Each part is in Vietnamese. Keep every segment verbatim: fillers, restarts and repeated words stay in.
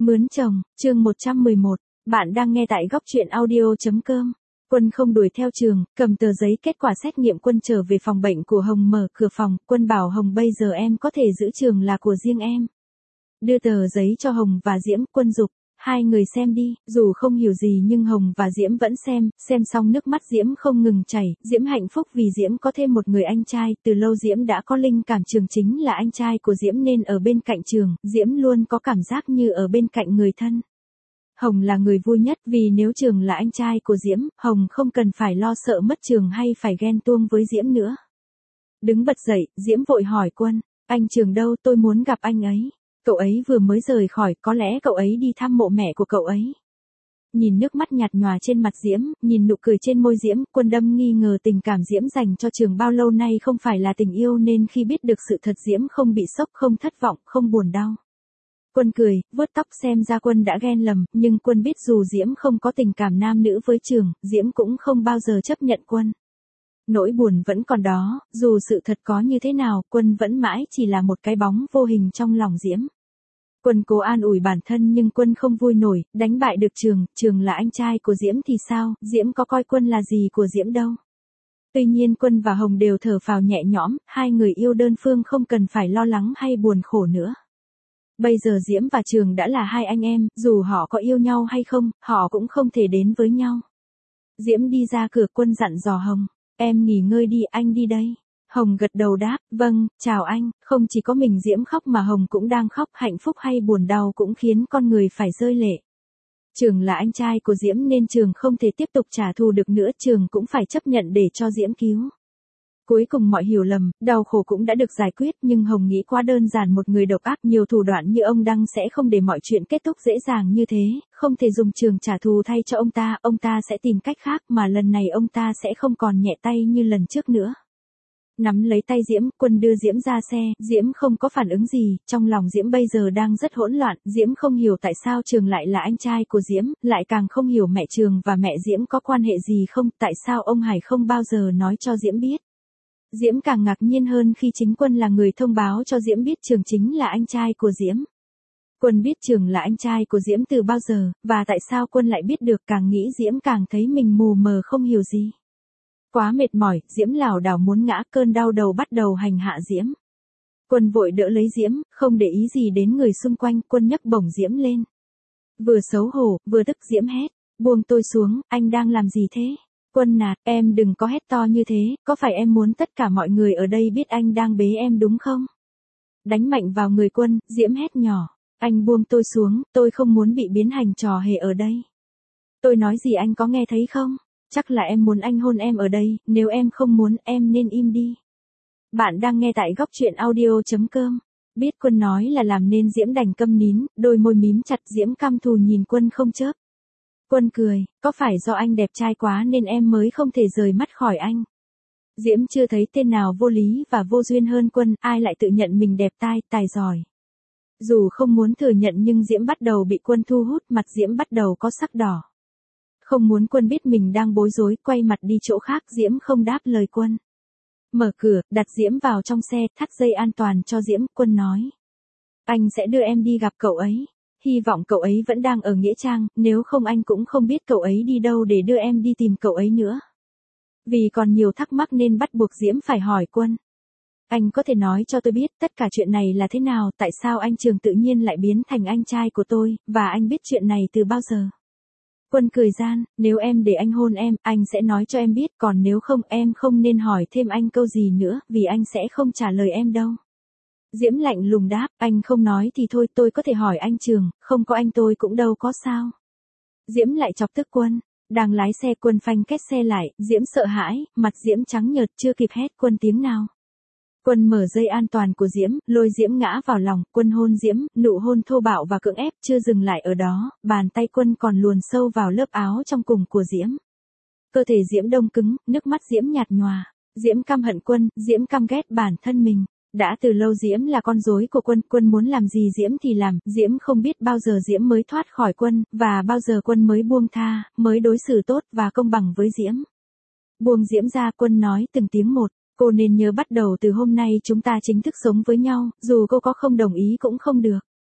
Mướn chồng, chương một trăm mười một, bạn đang nghe tại góc truyện audio.com. Quân không đuổi theo Trường, cầm tờ giấy kết quả xét nghiệm Quân trở về phòng bệnh của Hồng, mở cửa phòng, Quân bảo Hồng bây giờ em có thể giữ Trường là của riêng em. Đưa tờ giấy cho Hồng và Diễm, Quân giục, hai người xem đi, dù không hiểu gì nhưng Hồng và Diễm vẫn xem, xem xong nước mắt Diễm không ngừng chảy, Diễm hạnh phúc vì Diễm có thêm một người anh trai, từ lâu Diễm đã có linh cảm Trường chính là anh trai của Diễm nên ở bên cạnh Trường, Diễm luôn có cảm giác như ở bên cạnh người thân. Hồng là người vui nhất vì nếu Trường là anh trai của Diễm, Hồng không cần phải lo sợ mất Trường hay phải ghen tuông với Diễm nữa. Đứng bật dậy, Diễm vội hỏi Quân, anh Trường đâu, tôi muốn gặp anh ấy. Cậu ấy vừa mới rời khỏi, có lẽ cậu ấy đi thăm mộ mẹ của cậu ấy. Nhìn nước mắt nhạt nhòa trên mặt Diễm, nhìn nụ cười trên môi Diễm, Quân đâm nghi ngờ tình cảm Diễm dành cho Trường bao lâu nay không phải là tình yêu nên khi biết được sự thật Diễm không bị sốc, không thất vọng, không buồn đau. Quân cười, vuốt tóc xem ra Quân đã ghen lầm, nhưng Quân biết dù Diễm không có tình cảm nam nữ với Trường, Diễm cũng không bao giờ chấp nhận Quân. Nỗi buồn vẫn còn đó, dù sự thật có như thế nào, Quân vẫn mãi chỉ là một cái bóng vô hình trong lòng Diễm. Quân cố an ủi bản thân nhưng Quân không vui nổi, đánh bại được Trường, Trường là anh trai của Diễm thì sao, Diễm có coi Quân là gì của Diễm đâu. Tuy nhiên Quân và Hồng đều thở phào nhẹ nhõm, hai người yêu đơn phương không cần phải lo lắng hay buồn khổ nữa. Bây giờ Diễm và Trường đã là hai anh em, dù họ có yêu nhau hay không, họ cũng không thể đến với nhau. Diễm đi ra cửa, Quân dặn dò Hồng, em nghỉ ngơi đi, anh đi đây. Hồng gật đầu đáp, vâng, chào anh, không chỉ có mình Diễm khóc mà Hồng cũng đang khóc, hạnh phúc hay buồn đau cũng khiến con người phải rơi lệ. Trường là anh trai của Diễm nên Trường không thể tiếp tục trả thù được nữa, Trường cũng phải chấp nhận để cho Diễm cứu. Cuối cùng mọi hiểu lầm, đau khổ cũng đã được giải quyết nhưng Hồng nghĩ quá đơn giản, một người độc ác nhiều thủ đoạn như ông Đăng sẽ không để mọi chuyện kết thúc dễ dàng như thế, không thể dùng Trường trả thù thay cho ông ta, ông ta sẽ tìm cách khác mà lần này ông ta sẽ không còn nhẹ tay như lần trước nữa. Nắm lấy tay Diễm, Quân đưa Diễm ra xe, Diễm không có phản ứng gì, trong lòng Diễm bây giờ đang rất hỗn loạn, Diễm không hiểu tại sao Trường lại là anh trai của Diễm, lại càng không hiểu mẹ Trường và mẹ Diễm có quan hệ gì không, tại sao ông Hải không bao giờ nói cho Diễm biết. Diễm càng ngạc nhiên hơn khi chính Quân là người thông báo cho Diễm biết Trường chính là anh trai của Diễm. Quân biết Trường là anh trai của Diễm từ bao giờ, và tại sao Quân lại biết được, càng nghĩ Diễm càng thấy mình mù mờ không hiểu gì. Quá mệt mỏi, Diễm lảo đảo muốn ngã, cơn đau đầu bắt đầu hành hạ Diễm. Quân vội đỡ lấy Diễm, không để ý gì đến người xung quanh, Quân nhấc bổng Diễm lên. Vừa xấu hổ, vừa tức Diễm hét, buông tôi xuống, anh đang làm gì thế? Quân nạt, em đừng có hét to như thế, có phải em muốn tất cả mọi người ở đây biết anh đang bế em đúng không? Đánh mạnh vào người Quân, Diễm hét nhỏ, anh buông tôi xuống, tôi không muốn bị biến hành trò hề ở đây. Tôi nói gì anh có nghe thấy không? Chắc là em muốn anh hôn em ở đây, nếu em không muốn em nên im đi. Bạn đang nghe tại góc truyện audio.com. Biết Quân nói là làm nên Diễm đành câm nín, đôi môi mím chặt, Diễm căm thù nhìn Quân không chớp. Quân cười, có phải do anh đẹp trai quá nên em mới không thể rời mắt khỏi anh? Diễm chưa thấy tên nào vô lý và vô duyên hơn Quân, ai lại tự nhận mình đẹp tai, tài giỏi. Dù không muốn thừa nhận nhưng Diễm bắt đầu bị Quân thu hút, mặt Diễm bắt đầu có sắc đỏ. Không muốn Quân biết mình đang bối rối, quay mặt đi chỗ khác, Diễm không đáp lời Quân. Mở cửa, đặt Diễm vào trong xe, thắt dây an toàn cho Diễm, Quân nói. Anh sẽ đưa em đi gặp cậu ấy. Hy vọng cậu ấy vẫn đang ở Nghĩa Trang, nếu không anh cũng không biết cậu ấy đi đâu để đưa em đi tìm cậu ấy nữa. Vì còn nhiều thắc mắc nên bắt buộc Diễm phải hỏi Quân. Anh có thể nói cho tôi biết tất cả chuyện này là thế nào, tại sao anh Trường tự nhiên lại biến thành anh trai của tôi, và anh biết chuyện này từ bao giờ? Quân cười gian, nếu em để anh hôn em, anh sẽ nói cho em biết, còn nếu không em không nên hỏi thêm anh câu gì nữa, vì anh sẽ không trả lời em đâu. Diễm lạnh lùng đáp, anh không nói thì thôi, tôi có thể hỏi anh Trường, không có anh tôi cũng đâu có sao. Diễm lại chọc tức Quân, đang lái xe, Quân phanh két xe lại, Diễm sợ hãi, mặt Diễm trắng nhợt, chưa kịp hét Quân tiếng nào. Quân mở dây an toàn của Diễm, lôi Diễm ngã vào lòng, Quân hôn Diễm, nụ hôn thô bạo và cưỡng ép, chưa dừng lại ở đó, bàn tay Quân còn luồn sâu vào lớp áo trong cùng của Diễm. Cơ thể Diễm đông cứng, nước mắt Diễm nhạt nhòa, Diễm căm hận Quân, Diễm căm ghét bản thân mình. Đã từ lâu Diễm là con rối của Quân, Quân muốn làm gì Diễm thì làm, Diễm không biết bao giờ Diễm mới thoát khỏi Quân, và bao giờ Quân mới buông tha, mới đối xử tốt và công bằng với Diễm. Buông Diễm ra, Quân nói từng tiếng một. Cô nên nhớ bắt đầu từ hôm nay chúng ta chính thức sống với nhau, dù cô có không đồng ý cũng không được.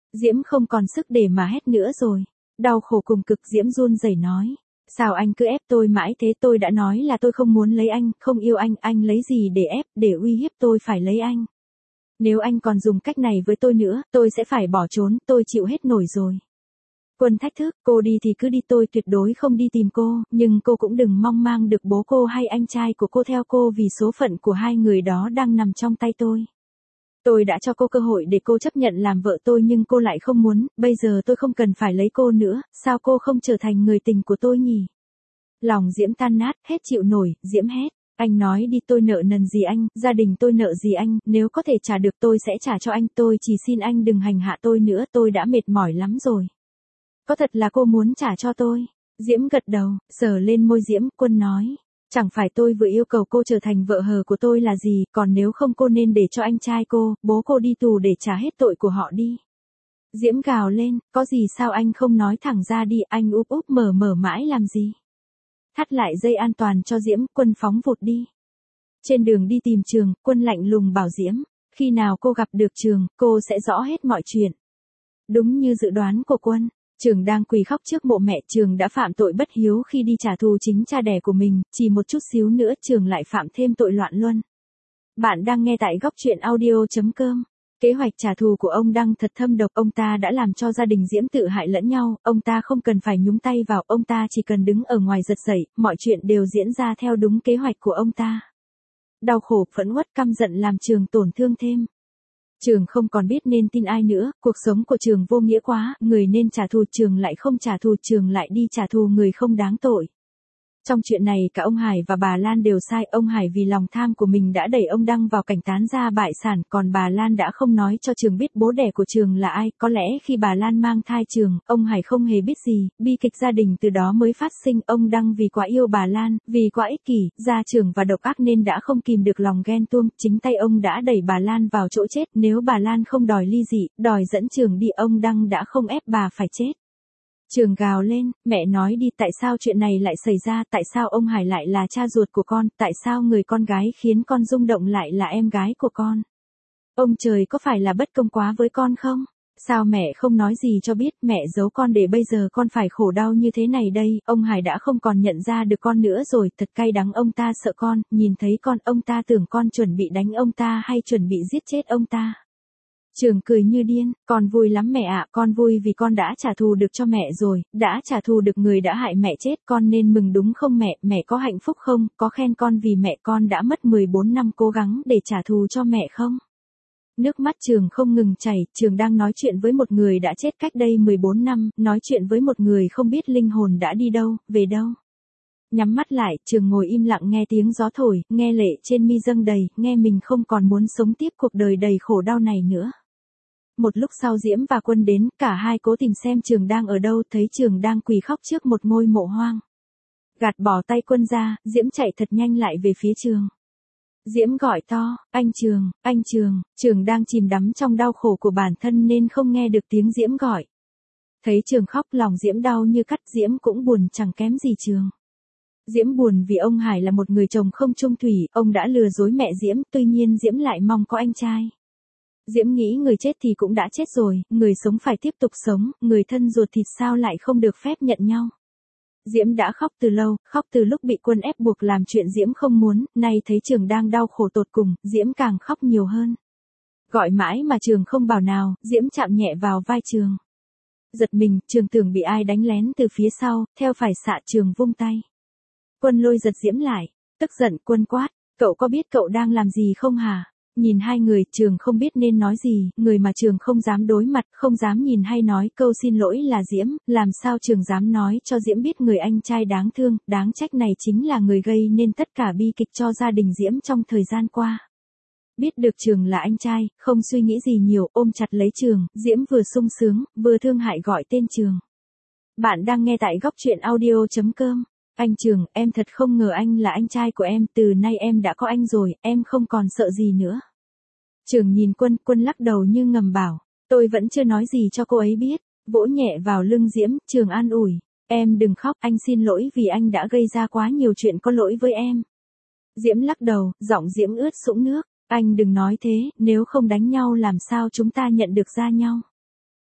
Diễm không còn sức để mà hét nữa rồi. Đau khổ cùng cực, Diễm run rẩy nói. Sao anh cứ ép tôi mãi thế, tôi đã nói là tôi không muốn lấy anh, không yêu anh, anh lấy gì để ép, để uy hiếp tôi phải lấy anh. Nếu anh còn dùng cách này với tôi nữa, tôi sẽ phải bỏ trốn, tôi chịu hết nổi rồi. Quân thách thức, cô đi thì cứ đi, tôi tuyệt đối không đi tìm cô, nhưng cô cũng đừng mong mang được bố cô hay anh trai của cô theo cô vì số phận của hai người đó đang nằm trong tay tôi. Tôi đã cho cô cơ hội để cô chấp nhận làm vợ tôi nhưng cô lại không muốn, bây giờ tôi không cần phải lấy cô nữa, sao cô không trở thành người tình của tôi nhỉ? Lòng Diễm tan nát, hết chịu nổi, Diễm hét. Anh nói đi, tôi nợ nần gì anh, gia đình tôi nợ gì anh, nếu có thể trả được tôi sẽ trả cho anh, tôi chỉ xin anh đừng hành hạ tôi nữa, tôi đã mệt mỏi lắm rồi. Có thật là cô muốn trả cho tôi? Diễm gật đầu, sờ lên môi Diễm, Quân nói. Chẳng phải tôi vừa yêu cầu cô trở thành vợ hờ của tôi là gì, còn nếu không cô nên để cho anh trai cô, bố cô đi tù để trả hết tội của họ đi. Diễm gào lên, có gì sao anh không nói thẳng ra đi, anh úp úp mở mở mãi làm gì? Thắt lại dây an toàn cho Diễm, Quân phóng vụt đi. Trên đường đi tìm Trường, Quân lạnh lùng bảo Diễm, khi nào cô gặp được Trường, cô sẽ rõ hết mọi chuyện. Đúng như dự đoán của Quân. Trường đang quỳ khóc trước mộ mẹ, Trường đã phạm tội bất hiếu khi đi trả thù chính cha đẻ của mình, chỉ một chút xíu nữa Trường lại phạm thêm tội loạn luân. Bạn đang nghe tại góc truyện audio chấm com. Kế hoạch trả thù của ông Đăng thật thâm độc, ông ta đã làm cho gia đình Diễm tự hại lẫn nhau, ông ta không cần phải nhúng tay vào, ông ta chỉ cần đứng ở ngoài giật dậy, mọi chuyện đều diễn ra theo đúng kế hoạch của ông ta. Đau khổ, phẫn uất, căm giận làm Trường tổn thương thêm. Trường không còn biết nên tin ai nữa, cuộc sống của Trường vô nghĩa quá, người nên trả thù Trường lại không trả thù, Trường lại đi trả thù người không đáng tội. Trong chuyện này cả ông Hải và bà Lan đều sai, ông Hải vì lòng tham của mình đã đẩy ông Đăng vào cảnh tán gia bại sản, còn bà Lan đã không nói cho Trường biết bố đẻ của Trường là ai, có lẽ khi bà Lan mang thai Trường, ông Hải không hề biết gì, bi kịch gia đình từ đó mới phát sinh, ông Đăng vì quá yêu bà Lan, vì quá ích kỷ, gia trưởng và độc ác nên đã không kìm được lòng ghen tuông, chính tay ông đã đẩy bà Lan vào chỗ chết, nếu bà Lan không đòi ly dị, đòi dẫn Trường đi, ông Đăng đã không ép bà phải chết. Trường gào lên, mẹ nói đi, tại sao chuyện này lại xảy ra, tại sao ông Hải lại là cha ruột của con, tại sao người con gái khiến con rung động lại là em gái của con? Ông trời có phải là bất công quá với con không? Sao mẹ không nói gì cho biết, mẹ giấu con để bây giờ con phải khổ đau như thế này đây, ông Hải đã không còn nhận ra được con nữa rồi, thật cay đắng, ông ta sợ con, nhìn thấy con, ông ta tưởng con chuẩn bị đánh ông ta hay chuẩn bị giết chết ông ta. Trường cười như điên, con vui lắm mẹ ạ, con vui vì con đã trả thù được cho mẹ rồi, đã trả thù được người đã hại mẹ chết, con nên mừng đúng không mẹ, mẹ có hạnh phúc không, có khen con vì mẹ con đã mất mười bốn năm cố gắng để trả thù cho mẹ không? Nước mắt Trường không ngừng chảy, Trường đang nói chuyện với một người đã chết cách đây mười bốn năm, nói chuyện với một người không biết linh hồn đã đi đâu, về đâu. Nhắm mắt lại, Trường ngồi im lặng nghe tiếng gió thổi, nghe lệ trên mi dâng đầy, nghe mình không còn muốn sống tiếp cuộc đời đầy khổ đau này nữa. Một lúc sau Diễm và Quân đến, cả hai cố tìm xem Trường đang ở đâu, thấy Trường đang quỳ khóc trước một ngôi mộ hoang. Gạt bỏ tay Quân ra, Diễm chạy thật nhanh lại về phía Trường. Diễm gọi to, anh Trường, anh Trường, Trường đang chìm đắm trong đau khổ của bản thân nên không nghe được tiếng Diễm gọi. Thấy Trường khóc lòng Diễm đau như cắt, Diễm cũng buồn chẳng kém gì Trường. Diễm buồn vì ông Hải là một người chồng không chung thủy, ông đã lừa dối mẹ Diễm, tuy nhiên Diễm lại mong có anh trai. Diễm nghĩ người chết thì cũng đã chết rồi, người sống phải tiếp tục sống, người thân ruột thịt sao lại không được phép nhận nhau. Diễm đã khóc từ lâu, khóc từ lúc bị Quân ép buộc làm chuyện Diễm không muốn, nay thấy Trường đang đau khổ tột cùng, Diễm càng khóc nhiều hơn. Gọi mãi mà Trường không bảo nào, Diễm chạm nhẹ vào vai Trường. Giật mình, Trường tưởng bị ai đánh lén từ phía sau, theo phải xạ, Trường vung tay. Quân lôi giật Diễm lại, tức giận Quân quát, cậu có biết cậu đang làm gì không hả? Nhìn hai người, Trường không biết nên nói gì, người mà Trường không dám đối mặt, không dám nhìn hay nói câu xin lỗi là Diễm, làm sao Trường dám nói cho Diễm biết người anh trai đáng thương, đáng trách này chính là người gây nên tất cả bi kịch cho gia đình Diễm trong thời gian qua. Biết được Trường là anh trai, không suy nghĩ gì nhiều, ôm chặt lấy Trường, Diễm vừa sung sướng, vừa thương hại gọi tên Trường. Bạn đang nghe tại góc truyện audio chấm com. Anh Trường, em thật không ngờ anh là anh trai của em, từ nay em đã có anh rồi, em không còn sợ gì nữa. Trường nhìn Quân, Quân lắc đầu như ngầm bảo, tôi vẫn chưa nói gì cho cô ấy biết, vỗ nhẹ vào lưng Diễm, Trường an ủi, em đừng khóc, anh xin lỗi vì anh đã gây ra quá nhiều chuyện có lỗi với em. Diễm lắc đầu, giọng Diễm ướt sũng nước, anh đừng nói thế, nếu không đánh nhau làm sao chúng ta nhận được ra nhau.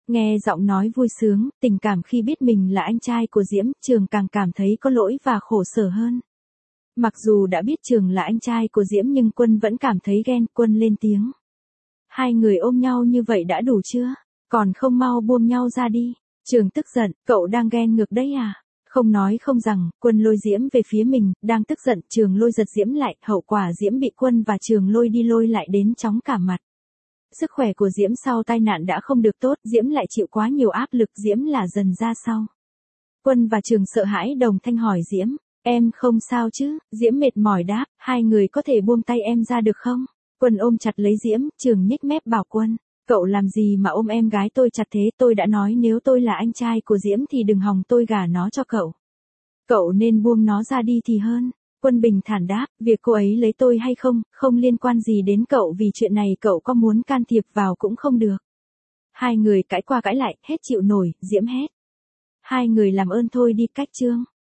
Nghe giọng nói vui sướng, tình cảm khi biết mình là anh trai của Diễm, Trường càng cảm thấy có lỗi và khổ sở hơn. Mặc dù đã biết Trường là anh trai của Diễm nhưng Quân vẫn cảm thấy ghen. Quân lên tiếng. Hai người ôm nhau như vậy đã đủ chưa? Còn không mau buông nhau ra đi. Trường tức giận, cậu đang ghen ngược đấy à? Không nói không rằng, Quân lôi Diễm về phía mình, đang tức giận, Trường lôi giật Diễm lại, hậu quả Diễm bị Quân và Trường lôi đi lôi lại đến chóng cả mặt. Sức khỏe của Diễm sau tai nạn đã không được tốt, Diễm lại chịu quá nhiều áp lực, Diễm là dần ra sau. Quân và Trường sợ hãi đồng thanh hỏi Diễm, em không sao chứ? Diễm mệt mỏi đáp, hai người có thể buông tay em ra được không? Quân ôm chặt lấy Diễm, Trường nhếch mép bảo Quân, cậu làm gì mà ôm em gái tôi chặt thế, tôi đã nói nếu tôi là anh trai của Diễm thì đừng hòng tôi gả nó cho cậu. Cậu nên buông nó ra đi thì hơn. Quân bình thản đáp, việc cô ấy lấy tôi hay không, không liên quan gì đến cậu, vì chuyện này cậu có muốn can thiệp vào cũng không được. Hai người cãi qua cãi lại, hết chịu nổi, Diễm hét. Hai người làm ơn thôi đi, cách Trương.